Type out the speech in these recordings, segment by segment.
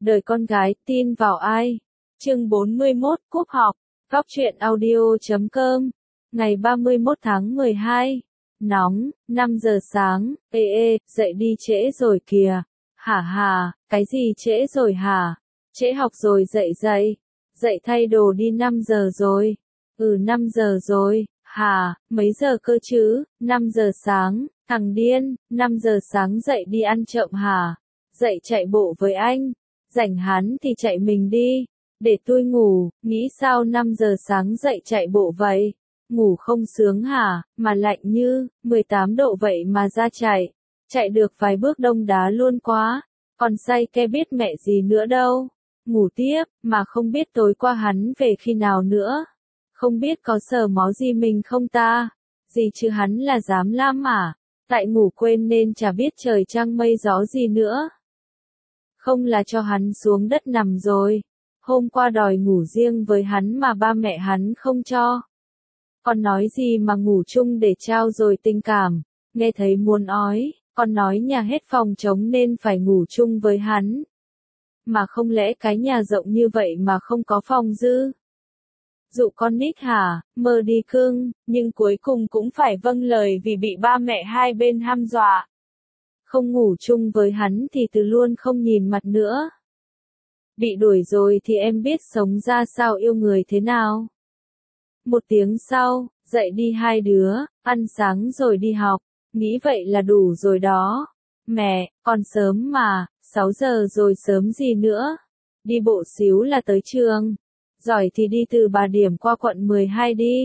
Đời con gái, tin vào ai? Chương 41, cúp học. Góc truyện audio.com. Ngày 31 tháng 12. Nóng, 5 giờ sáng, dậy đi trễ rồi kìa. Hả, cái gì trễ rồi hả? Trễ học rồi dậy. Dậy thay đồ đi 5 giờ rồi. 5 giờ rồi, hả, mấy giờ cơ chứ? 5 giờ sáng, thằng điên, 5 giờ sáng dậy đi ăn trộm hả? Dậy chạy bộ với anh. Rảnh hắn thì chạy mình đi. Để tôi ngủ, nghĩ sao 5 giờ sáng dậy chạy bộ vậy? Ngủ không sướng hả, mà lạnh như 18 độ vậy mà ra chạy. Chạy được vài bước đông đá luôn quá. Còn say ke biết mẹ gì nữa đâu. Ngủ tiếp, mà không biết tối qua hắn về khi nào nữa. Không biết có sờ mó gì mình không ta? Gì chứ hắn là dám lam à? Tại ngủ quên nên chả biết trời trăng mây gió gì nữa. Không là cho hắn xuống đất nằm rồi. Hôm qua đòi ngủ riêng với hắn mà ba mẹ hắn không cho. Con nói gì mà ngủ chung để trao dồi tình cảm. Nghe thấy muốn ói, con nói nhà hết phòng trống nên phải ngủ chung với hắn. Mà không lẽ cái nhà rộng như vậy mà không có phòng dư? Dụ con nít hả, mơ đi cưng, nhưng cuối cùng cũng phải vâng lời vì bị ba mẹ hai bên hăm dọa. Không ngủ chung với hắn thì từ luôn không nhìn mặt nữa. Bị đuổi rồi thì em biết sống ra sao yêu người thế nào. 1 tiếng sau, dậy đi hai đứa, ăn sáng rồi đi học, nghĩ vậy là đủ rồi đó. Mẹ, còn sớm mà, 6 giờ rồi sớm gì nữa. Đi bộ xíu là tới trường. Giỏi thì đi từ Bà Điểm qua quận 12 đi.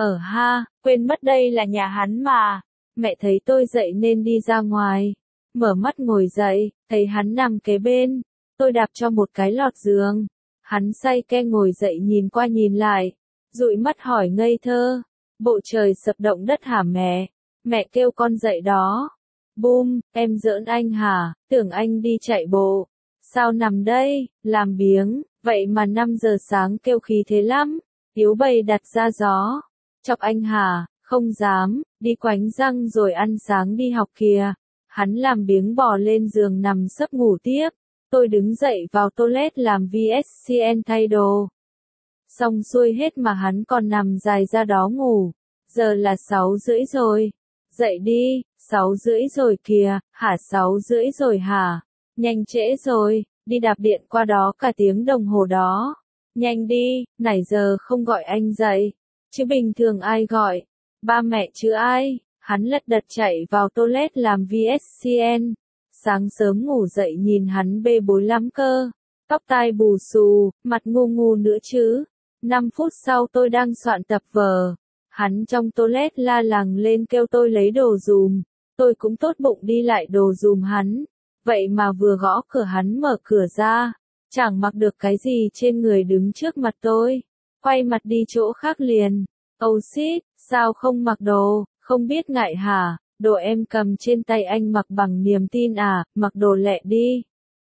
Quên mất đây là nhà hắn mà. Mẹ thấy tôi dậy nên đi ra ngoài. Mở mắt ngồi dậy, thấy hắn nằm kế bên. Tôi đạp cho một cái lọt giường. Hắn say ke ngồi dậy nhìn qua nhìn lại. Dụi mắt hỏi ngây thơ. Bộ trời sập động đất hả mẹ? Mẹ kêu con dậy đó. Bum, em giỡn anh hả? Tưởng anh đi chạy bộ. Sao nằm đây, làm biếng, vậy mà 5 giờ sáng kêu khí thế lắm. Yếu bầy đặt ra gió. Chọc anh hả? Không dám, đi quánh răng rồi ăn sáng đi học kìa. Hắn làm biếng bò lên giường nằm sấp ngủ tiếp. Tôi đứng dậy vào toilet làm VSCN thay đồ. Xong xuôi hết mà hắn còn nằm dài ra đó ngủ. Giờ là 6:30 rồi. Dậy đi, 6:30 rồi kìa, hả 6:30 rồi hả? Nhanh trễ rồi, đi đạp điện qua đó cả tiếng đồng hồ đó. Nhanh đi, nãy giờ không gọi anh dậy. Chứ bình thường ai gọi? Ba mẹ chứ ai? Hắn lật đật chạy vào toilet làm VSCN. Sáng sớm ngủ dậy nhìn hắn bê bối lắm cơ. Tóc tai bù xù, mặt ngu ngu nữa chứ. 5 phút sau tôi đang soạn tập vở. Hắn trong toilet la làng lên kêu tôi lấy đồ dùm. Tôi cũng tốt bụng đi lại đồ dùm hắn. Vậy mà vừa gõ cửa hắn mở cửa ra. Chẳng mặc được cái gì trên người đứng trước mặt tôi. Quay mặt đi chỗ khác liền. Oh shit, sao không mặc đồ, không biết ngại hả? Đồ em cầm trên tay anh mặc bằng niềm tin à, mặc đồ lẹ đi.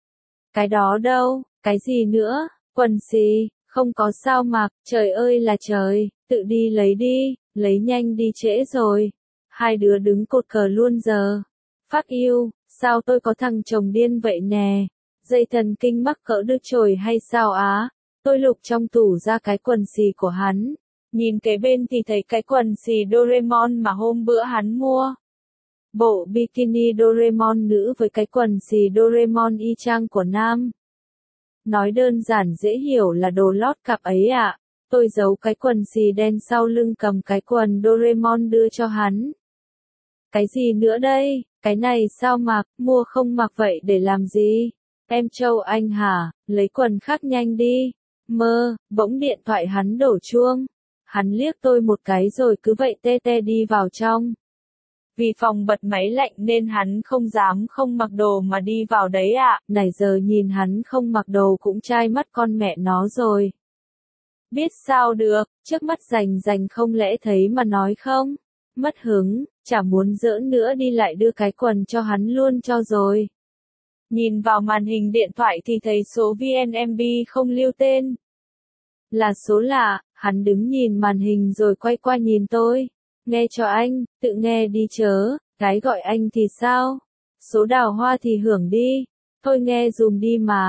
Cái đó đâu, cái gì nữa, quần xì, không có sao mặc, trời ơi là trời, tự đi lấy đi, lấy nhanh đi trễ rồi. Hai đứa đứng cột cờ luôn giờ. Fuck you, sao tôi có thằng chồng điên vậy nè, dây thần kinh mắc cỡ đứt chồi hay sao á? Tôi lục trong tủ ra cái quần xì của hắn. Nhìn kế bên thì thấy cái quần xì Doraemon mà hôm bữa hắn mua. Bộ bikini Doraemon nữ với cái quần xì Doraemon y chang của nam. Nói đơn giản dễ hiểu là đồ lót cặp ấy ạ. Tôi giấu cái quần xì đen sau lưng cầm cái quần Doraemon đưa cho hắn. Cái gì nữa đây, cái này sao mặc, mua không mặc vậy để làm gì? Em Châu anh hả, lấy quần khác nhanh đi. Bỗng điện thoại hắn đổ chuông. Hắn liếc tôi một cái rồi cứ vậy tê tê đi vào trong. Vì phòng bật máy lạnh nên hắn không dám không mặc đồ mà đi vào đấy ạ. Nãy giờ nhìn hắn không mặc đồ cũng chai mắt con mẹ nó rồi. Biết sao được, trước mắt rành không lẽ thấy mà nói không? Mất hứng, chả muốn giỡn nữa đi lại đưa cái quần cho hắn luôn cho rồi. Nhìn vào màn hình điện thoại thì thấy số VNMB không lưu tên. Là số lạ, hắn đứng nhìn màn hình rồi quay qua nhìn tôi. Nghe cho anh, tự nghe đi chớ, cái gọi anh thì sao? Số đào hoa thì hưởng đi. Thôi nghe dùm đi mà.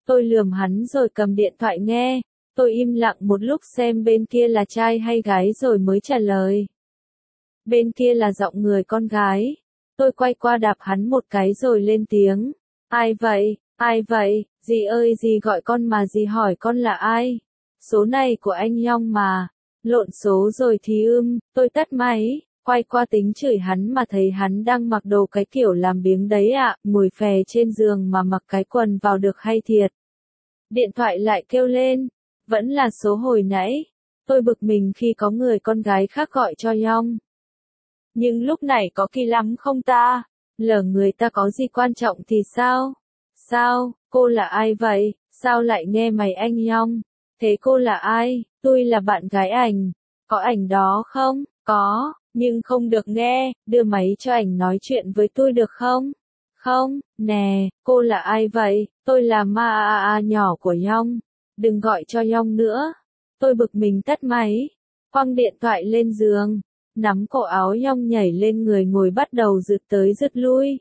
Tôi lườm hắn rồi cầm điện thoại nghe. Tôi im lặng một lúc xem bên kia là trai hay gái rồi mới trả lời. Bên kia là giọng người con gái. Tôi quay qua đạp hắn một cái rồi lên tiếng. Ai vậy? Ai vậy? Dì ơi dì gọi con mà dì hỏi con là ai? Số này của anh Nhong mà. Lộn số rồi thì tôi tắt máy. Quay qua tính chửi hắn mà thấy hắn đang mặc đồ cái kiểu làm biếng đấy ạ, ngồi phè trên giường mà mặc cái quần vào được hay thiệt. Điện thoại lại kêu lên, vẫn là số hồi nãy. Tôi bực mình khi có người con gái khác gọi cho Yong. Nhưng lúc này có kỳ lắm không ta? Lỡ người ta có gì quan trọng thì sao? Sao, cô là ai vậy? Sao lại nghe mày anh Yong? Thế cô là ai? Tôi là bạn gái ảnh. Có ảnh đó không? Có. Nhưng không được nghe, đưa máy cho ảnh nói chuyện với tôi được không? Không, nè, cô là ai vậy? Tôi là ma nhỏ của Yong. Đừng gọi cho Yong nữa. Tôi bực mình tắt máy, quăng điện thoại lên giường, nắm cổ áo Yong nhảy lên người ngồi bắt đầu rượt tới rượt lui.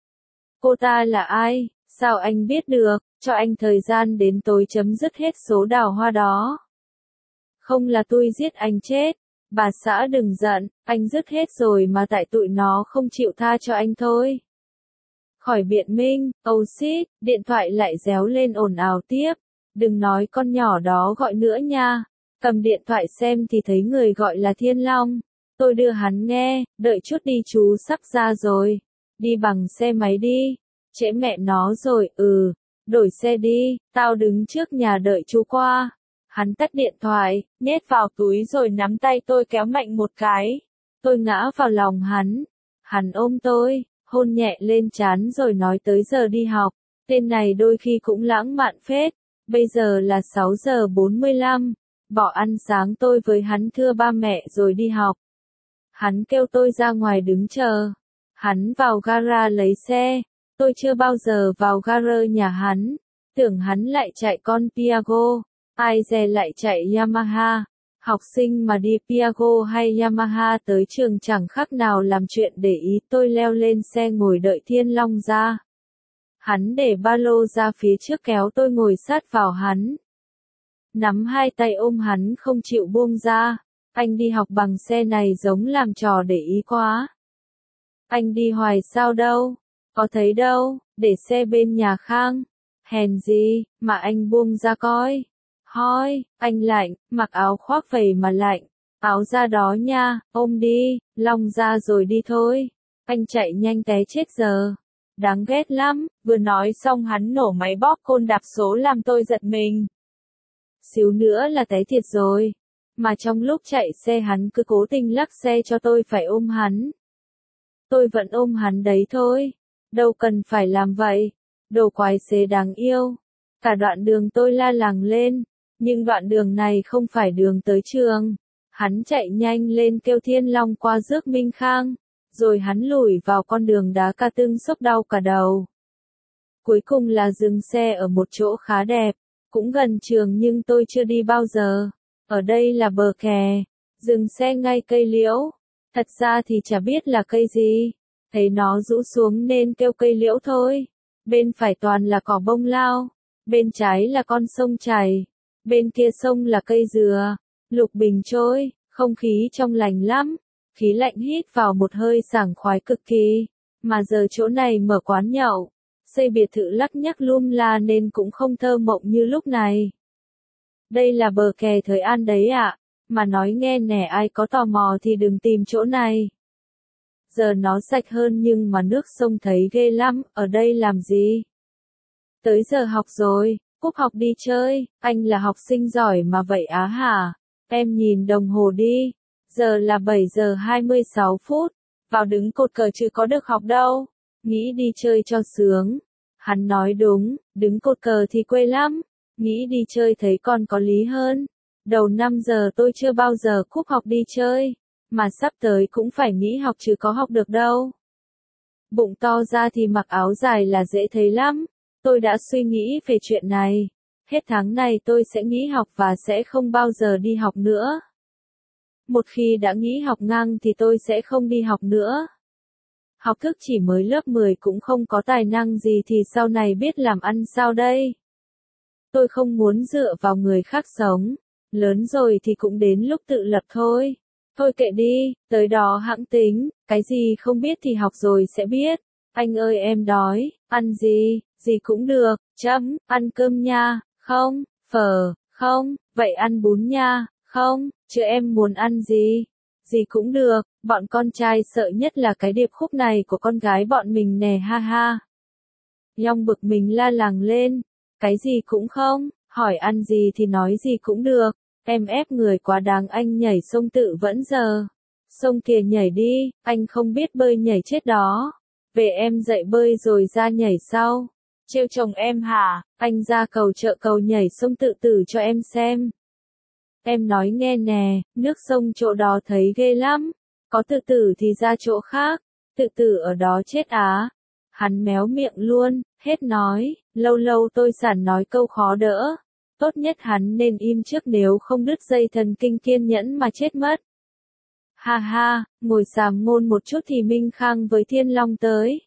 Cô ta là ai? Sao anh biết được? Cho anh thời gian đến tối chấm dứt hết số đào hoa đó. Không là tôi giết anh chết. Bà xã đừng giận, anh dứt hết rồi mà tại tụi nó không chịu tha cho anh thôi. Khỏi biện minh, oh shit, điện thoại lại réo lên ồn ào tiếp. Đừng nói con nhỏ đó gọi nữa nha. Cầm điện thoại xem thì thấy người gọi là Thiên Long. Tôi đưa hắn nghe, đợi chút đi chú sắp ra rồi. Đi bằng xe máy đi. Trễ mẹ nó rồi, đổi xe đi, tao đứng trước nhà đợi chú qua. Hắn tắt điện thoại, nhét vào túi rồi nắm tay tôi kéo mạnh một cái. Tôi ngã vào lòng hắn. Hắn ôm tôi, hôn nhẹ lên trán rồi nói tới giờ đi học. Tên này đôi khi cũng lãng mạn phết. Bây giờ là 6 giờ 45. Bỏ ăn sáng tôi với hắn thưa ba mẹ rồi đi học. Hắn kêu tôi ra ngoài đứng chờ. Hắn vào gara lấy xe. Tôi chưa bao giờ vào gara nhà hắn. Tưởng hắn lại chạy con Piaggio. Ai dè lại chạy Yamaha. Học sinh mà đi Piaggio hay Yamaha tới trường chẳng khác nào làm chuyện để ý. Tôi leo lên xe ngồi đợi Thiên Long ra. Hắn để ba lô ra phía trước kéo tôi ngồi sát vào hắn. Nắm hai tay ôm hắn không chịu buông ra. Anh đi học bằng xe này giống làm trò để ý quá. Anh đi hoài sao đâu? Có thấy đâu, để xe bên nhà Khang. Hèn gì, mà anh buông ra coi. Hoi, anh lạnh, mặc áo khoác vậy mà lạnh. Áo ra đó nha, ôm đi, Long ra rồi đi thôi. Anh chạy nhanh té chết giờ. Đáng ghét lắm, vừa nói xong hắn nổ máy bóp côn đạp số làm tôi giật mình. Xíu nữa là té thiệt rồi. Mà trong lúc chạy xe hắn cứ cố tình lắc xe cho tôi phải ôm hắn. Tôi vẫn ôm hắn đấy thôi. Đâu cần phải làm vậy. Đồ quái xế đáng yêu. Cả đoạn đường tôi la làng lên. Nhưng đoạn đường này không phải đường tới trường. Hắn chạy nhanh lên kêu Thiên Long qua rước Minh Khang. Rồi hắn lủi vào con đường đá ca tưng sốc đau cả đầu. Cuối cùng là dừng xe ở một chỗ khá đẹp. Cũng gần trường nhưng tôi chưa đi bao giờ. Ở đây là bờ kè. Dừng xe ngay cây liễu. Thật ra thì chả biết là cây gì. Thấy nó rũ xuống nên kêu cây liễu thôi. Bên phải toàn là cỏ bông lao. Bên trái là con sông chảy. Bên kia sông là cây dừa. Lục bình trôi, không khí trong lành lắm. Khí lạnh hít vào một hơi sảng khoái cực kỳ. Mà giờ chỗ này mở quán nhậu. Xây biệt thự lắc nhắc lum la nên cũng không thơ mộng như lúc này. Đây là bờ kè Thới An đấy ạ. Mà nói nghe nè, ai có tò mò thì đừng tìm chỗ này. Giờ nó sạch hơn nhưng mà nước sông thấy ghê lắm, ở đây làm gì? Tới giờ học rồi, Cúp học đi chơi, anh là học sinh giỏi mà vậy á hả? Em nhìn đồng hồ đi, giờ là 7 giờ 26 phút, vào đứng cột cờ chứ có được học đâu, nghĩ đi chơi cho sướng. Hắn nói đúng, đứng cột cờ thì quê lắm, nghĩ đi chơi thấy còn có lý hơn. Đầu năm giờ tôi chưa bao giờ cúp học đi chơi, mà sắp tới cũng phải nghỉ học chứ có học được đâu. Bụng to ra thì mặc áo dài là dễ thấy lắm. Tôi đã suy nghĩ về chuyện này. Hết tháng này tôi sẽ nghỉ học và sẽ không bao giờ đi học nữa. Một khi đã nghỉ học ngang thì tôi sẽ không đi học nữa. Học thức chỉ mới lớp 10 cũng không có tài năng gì thì sau này biết làm ăn sao đây? Tôi không muốn dựa vào người khác sống. Lớn rồi thì cũng đến lúc tự lập thôi. Thôi kệ đi, tới đó hẵng tính, cái gì không biết thì học rồi sẽ biết. Anh ơi em đói, ăn gì, gì cũng được, ăn cơm nha, không, phở, không, vậy ăn bún nha, không, chứ em muốn ăn gì, gì cũng được, bọn con trai sợ nhất là cái điệp khúc này của con gái bọn mình nè ha ha. Yong bực mình la làng lên, cái gì cũng không, hỏi ăn gì thì nói gì cũng được, em ép người quá đáng anh nhảy sông tự vẫn giờ. Sông kìa nhảy đi, anh không biết bơi nhảy chết đó. Về em dạy bơi rồi ra nhảy sau. Trêu chồng em hả, anh ra cầu chợ cầu nhảy sông tự tử cho em xem. Em nói nghe nè, nước sông chỗ đó thấy ghê lắm. Có tự tử thì ra chỗ khác, tự tử ở đó chết á. Hắn méo miệng luôn, hết nói, lâu lâu tôi sẵn nói câu khó đỡ. Tốt nhất hắn nên im trước nếu không đứt dây thần kinh kiên nhẫn mà chết mất. Ha ha, ngồi sàm ngôn một chút thì Minh Khang với Thiên Long tới.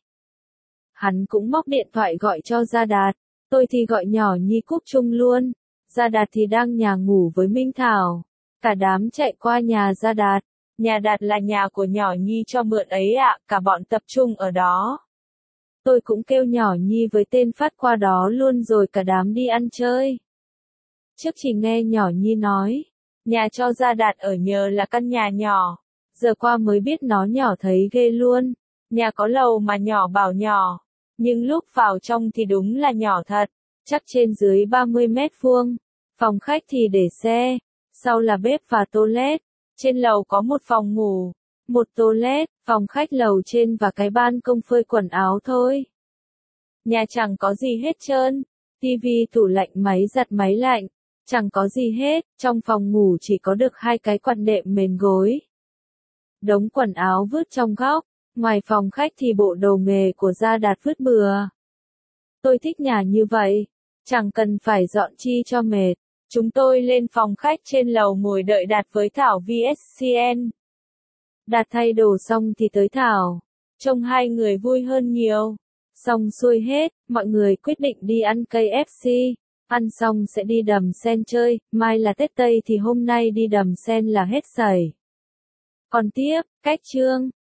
Hắn cũng móc điện thoại gọi cho Gia Đạt, tôi thì gọi nhỏ Nhi Cúc chung luôn. Gia Đạt thì đang nhà ngủ với Minh Thảo. Cả đám chạy qua nhà Gia Đạt. Nhà Đạt là nhà của nhỏ Nhi cho mượn ấy ạ, cả bọn tập trung ở đó. Tôi cũng kêu nhỏ Nhi với tên Phát qua đó luôn rồi cả đám đi ăn chơi. Trước chỉ nghe nhỏ Nhi nói, nhà cho Gia Đạt ở nhờ là căn nhà nhỏ. Giờ qua mới biết nó nhỏ thấy ghê luôn. Nhà có lầu mà nhỏ bảo nhỏ. Nhưng lúc vào trong thì đúng là nhỏ thật. Chắc trên dưới 30 mét vuông. Phòng khách thì để xe. Sau là bếp và toilet. Trên lầu có một phòng ngủ. Một toilet, phòng khách lầu trên và cái ban công phơi quần áo thôi. Nhà chẳng có gì hết trơn. Tivi, tủ lạnh, máy giặt, máy lạnh. Chẳng có gì hết, trong phòng ngủ chỉ có được 2 cái quạt đệm mền gối. Đống quần áo vứt trong góc, ngoài phòng khách thì bộ đồ nghề của Gia Đạt vứt bừa. Tôi thích nhà như vậy, chẳng cần phải dọn chi cho mệt. Chúng tôi lên phòng khách trên lầu ngồi đợi Đạt với Thảo VSCN. Đạt thay đồ xong thì tới Thảo, trông hai người vui hơn nhiều. Xong xuôi hết, mọi người quyết định đi ăn KFC. Ăn xong sẽ đi Đầm Sen chơi, mai là Tết Tây thì hôm nay đi Đầm Sen là hết sảy. Còn tiếp, cách chương.